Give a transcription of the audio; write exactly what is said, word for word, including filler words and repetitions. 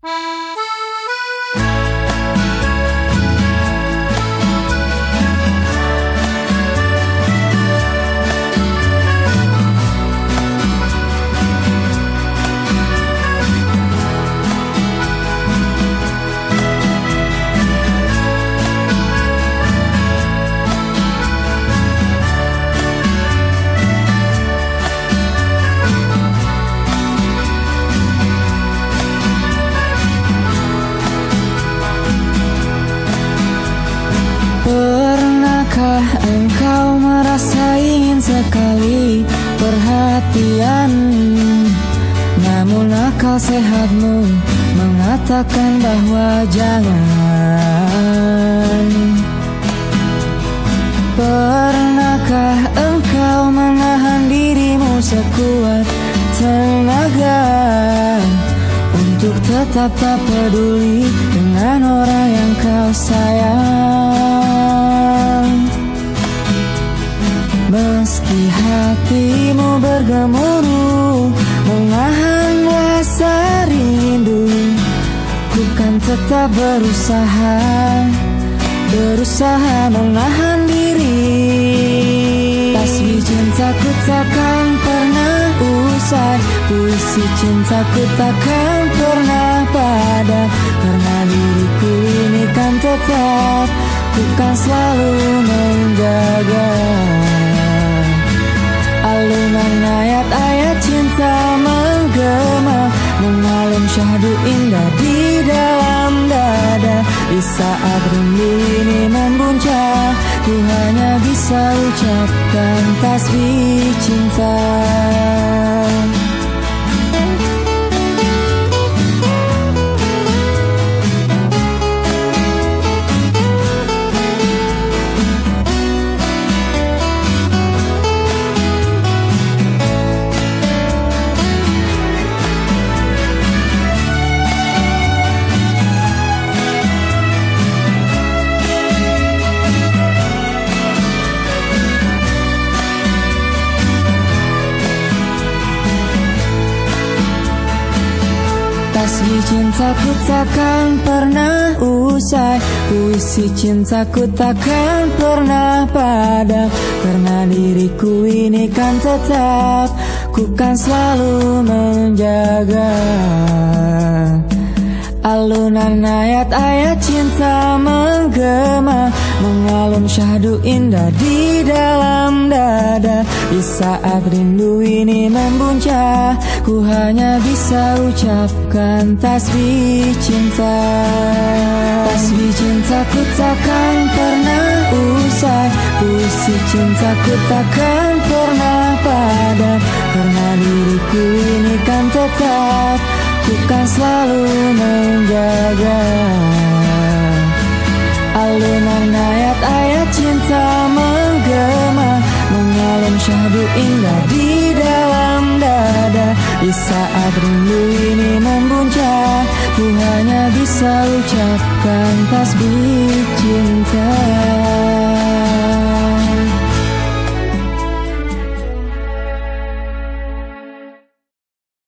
Pernahkah engkau merasa ingin sekali perhatian, namun akal sehatmu mengatakan bahwa jangan? Pernahkah engkau menahan dirimu sekuat tenaga untuk tetap tak peduli dengan orang yang kau sayang? Meski hatimu bergemuruh menahan rasa rindu, ku kan tetap berusaha, berusaha menahan diri. Tasbih cintaku takkan pernah usai, puisi cintaku takkan pernah padam, karena diriku ini kan tetap, ku kan selalu menjaga. Alunan ayat-ayat cinta menggema, mengalun syahdu indah di dalam dada. Di saat rindu ini membuncah, ku hanya bisa ucapkan tasbih cinta. Tasbih cintaku takkan pernah usai, puisi cintaku takkan pernah padam, karena diriku ini kan tetap, ku kan selalu menjaga. Alunan ayat-ayat cinta menggema, mengalun syahdu indah di dalam dada. Di saat rindu ini membuncah, ku hanya bisa ucapkan tasbih cinta. Tasbih cintaku takkan pernah usai, puisi cintaku takkan pernah padam, karena diriku ini kan tetap, ku kan selalu menjaga. Alunan ayat-ayat cinta menggema, mengalun syahdu indah di dalam dada. Di saat rindu ini membuncah, ku hanya bisa ucapkan tasbih cinta.